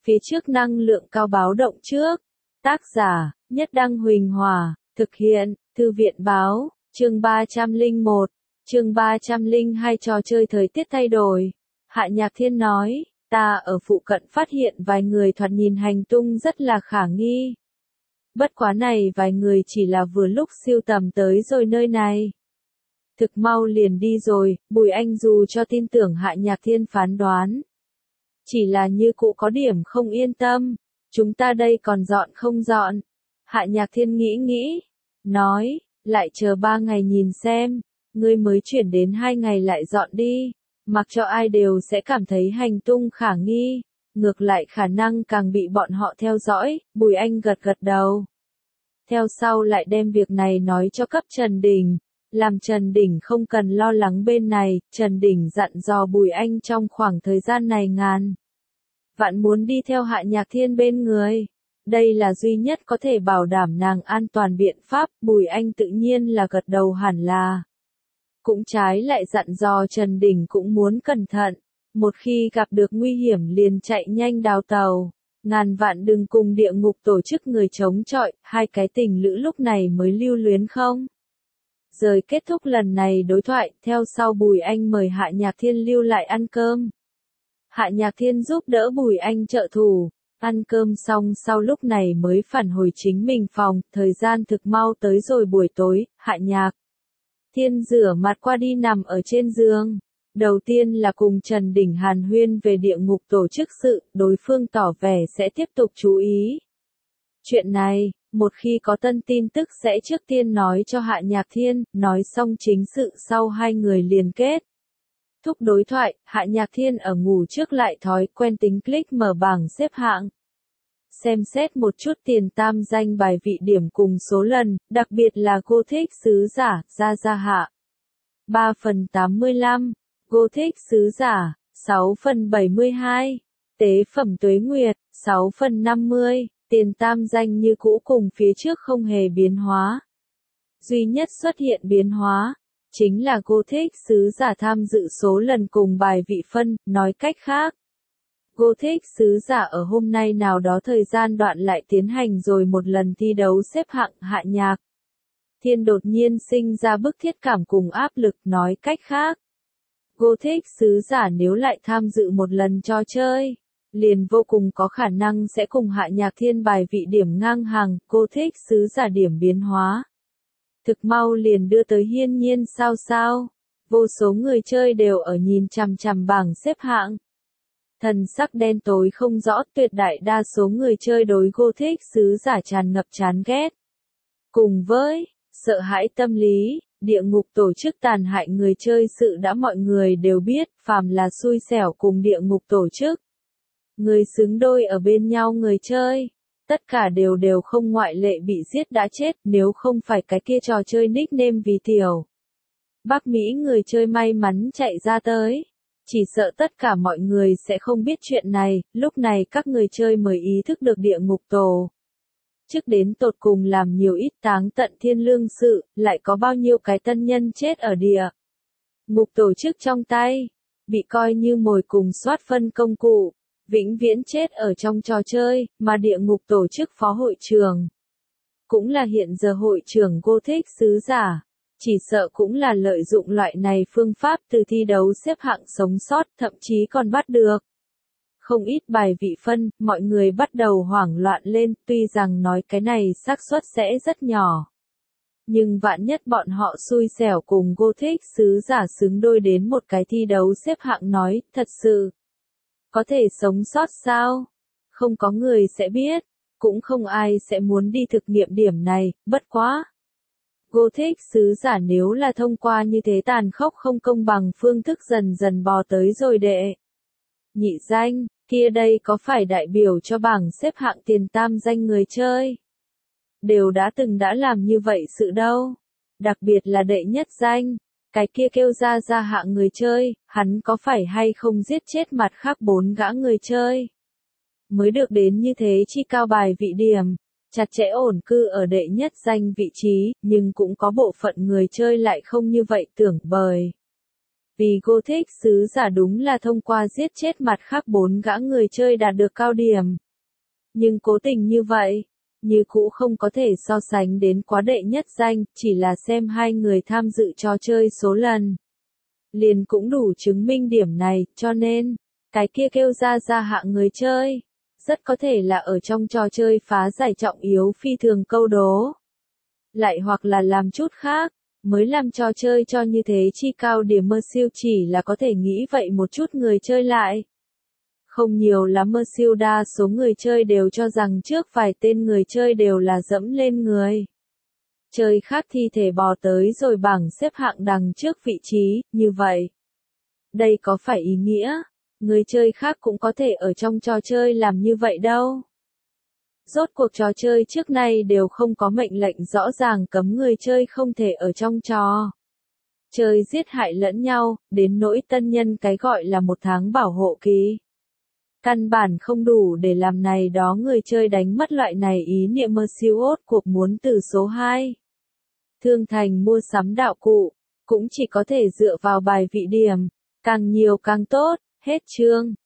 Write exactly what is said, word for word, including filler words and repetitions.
Phía trước năng lượng cao báo động trước. Tác giả, Nhất Đăng Huỳnh Hòa, thực hiện, Thư viện báo, chương ba trăm lẻ một, chương ba trăm lẻ hai trò chơi thời tiết thay đổi. Hạ Nhạc Thiên nói, ta ở phụ cận phát hiện vài người thoạt nhìn hành tung rất là khả nghi. Bất quá này vài người chỉ là vừa lúc siêu tầm tới rồi nơi này. Thực mau liền đi rồi, Bùi Anh dù cho tin tưởng Hạ Nhạc Thiên phán đoán. Chỉ là như cụ có điểm không yên tâm, chúng ta đây còn dọn không dọn. Hạ Nhạc Thiên nghĩ nghĩ, nói, lại chờ ba ngày nhìn xem, ngươi mới chuyển đến hai ngày lại dọn đi, mặc cho ai đều sẽ cảm thấy hành tung khả nghi, ngược lại khả năng càng bị bọn họ theo dõi. Bùi Anh gật gật đầu. Theo sau lại đem việc này nói cho cấp Trần Đình, làm Trần Đình không cần lo lắng bên này. Trần Đình dặn dò Bùi Anh trong khoảng thời gian này ngàn vạn muốn đi theo Hạ Nhạc Thiên bên người. Đây là duy nhất có thể bảo đảm nàng an toàn biện pháp. Bùi Anh tự nhiên là gật đầu hẳn là. Cũng trái lại dặn dò Trần Đình cũng muốn cẩn thận. Một khi gặp được nguy hiểm liền chạy nhanh đào tàu. Ngàn vạn đừng cùng địa ngục tổ chức người chống chọi. Hai cái tình lữ lúc này mới lưu luyến không. Rồi kết thúc lần này đối thoại. Theo sau Bùi Anh mời Hạ Nhạc Thiên lưu lại ăn cơm. Hạ Nhạc Thiên giúp đỡ Bùi Anh trợ thủ. Ăn cơm xong sau lúc này mới phản hồi chính mình phòng. Thời gian thực mau tới rồi buổi tối. Hạ Nhạc Thiên rửa mặt qua đi nằm ở trên giường. Đầu tiên là cùng Trần Đình hàn huyên về địa ngục tổ chức sự. Đối phương tỏ vẻ sẽ tiếp tục chú ý chuyện này. Một khi có tân tin tức sẽ trước tiên nói cho Hạ Nhạc Thiên. Nói xong chính sự sau hai người liền kết thúc đối thoại. Hạ Nhạc Thiên ở ngủ trước lại thói quen tính click mở bảng xếp hạng. Xem xét một chút tiền tam danh bài vị điểm cùng số lần, đặc biệt là Gothic sứ giả, Gia Gia Hạ. ba phần tám mươi lăm, Gothic sứ giả, sáu phần bảy mươi hai, Tế phẩm Tuế Nguyệt, sáu phần năm mươi, tiền tam danh như cũ cùng phía trước không hề biến hóa. Duy nhất xuất hiện biến hóa, chính là Gothic sứ giả tham dự số lần cùng bài vị phân. Nói cách khác, Gothic sứ giả ở hôm nay nào đó thời gian đoạn lại tiến hành rồi một lần thi đấu xếp hạng. Hạ Nhạc Thiên đột nhiên sinh ra bức thiết cảm cùng áp lực. Nói cách khác, Gothic sứ giả nếu lại tham dự một lần trò chơi, liền vô cùng có khả năng sẽ cùng Hạ Nhạc Thiên bài vị điểm ngang hàng. Gothic sứ giả điểm biến hóa thực mau liền đưa tới hiên nhiên sao sao. Vô số người chơi đều ở nhìn chằm chằm bảng xếp hạng. Thần sắc đen tối không rõ. Tuyệt đại đa số người chơi đối Gothic sứ giả tràn ngập chán ghét. Cùng với sợ hãi tâm lý, địa ngục tổ chức tàn hại người chơi sự đã mọi người đều biết. Phàm là xui xẻo cùng địa ngục tổ chức, người xứng đôi ở bên nhau người chơi, tất cả đều đều không ngoại lệ bị giết đã chết. Nếu không phải cái kia trò chơi nickname vì tiểu Bắc Mỹ người chơi may mắn chạy ra tới, chỉ sợ tất cả mọi người sẽ không biết chuyện này. Lúc này các người chơi mới ý thức được địa ngục tổ chức đến tột cùng làm nhiều ít táng tận thiên lương sự, lại có bao nhiêu cái tân nhân chết ở địa ngục tổ chức trong tay, bị coi như mồi cùng soát phân công cụ, vĩnh viễn chết ở trong trò chơi. Mà địa ngục tổ chức phó hội trưởng, cũng là hiện giờ hội trưởng Gothic sứ giả, chỉ sợ cũng là lợi dụng loại này phương pháp từ thi đấu xếp hạng sống sót, thậm chí còn bắt được không ít bài vị phân. Mọi người bắt đầu hoảng loạn lên. Tuy rằng nói cái này xác suất sẽ rất nhỏ, nhưng vạn nhất bọn họ xui xẻo cùng Gothic sứ giả xứng đôi đến một cái thi đấu xếp hạng nói, thật sự có thể sống sót sao? Không có người sẽ biết, cũng không ai sẽ muốn đi thực nghiệm điểm này. Bất quá, Gothic sứ giả nếu là thông qua như thế tàn khốc không công bằng phương thức dần dần bò tới rồi đệ nhị danh, kia đây có phải đại biểu cho bảng xếp hạng tiền tam danh người chơi đều đã từng đã làm như vậy sự đâu? Đặc biệt là đệ nhất danh, cái kia kêu ra ra hạng người chơi, hắn có phải hay không giết chết mặt khác bốn gã người chơi mới được đến như thế chi cao bài vị điểm, chặt chẽ ổn cư ở đệ nhất danh vị trí. Nhưng cũng có bộ phận người chơi lại không như vậy tưởng, bởi Vì Gothic sứ giả đúng là thông qua giết chết mặt khác bốn gã người chơi đạt được cao điểm. Nhưng cố tình như vậy, như cũ không có thể so sánh đến quá đệ nhất danh, chỉ là xem hai người tham dự trò chơi số lần. Liền cũng đủ chứng minh điểm này, cho nên, cái kia kêu ra ra hạng người chơi, rất có thể là ở trong trò chơi phá giải trọng yếu phi thường câu đố. Lại hoặc là làm chút khác, mới làm trò chơi cho như thế chi cao điểm mơ siêu chỉ là có thể nghĩ vậy một chút người chơi lại. Không nhiều lắm mơ siêu đa số người chơi đều cho rằng trước vài tên người chơi đều là dẫm lên người. Chơi khác thi thể bò tới rồi bảng xếp hạng đằng trước vị trí, như vậy. Đây có phải ý nghĩa, người chơi khác cũng có thể ở trong trò chơi làm như vậy đâu. Rốt cuộc trò chơi trước nay đều không có mệnh lệnh rõ ràng cấm người chơi không thể ở trong trò chơi giết hại lẫn nhau, đến nỗi tân nhân cái gọi là một tháng bảo hộ kỳ. Căn bản không đủ để làm này đó người chơi đánh mất loại này ý niệm mơ siêu ốt cuộc muốn từ số hai. Thương thành mua sắm đạo cụ, cũng chỉ có thể dựa vào bài vị điểm, càng nhiều càng tốt, hết chương.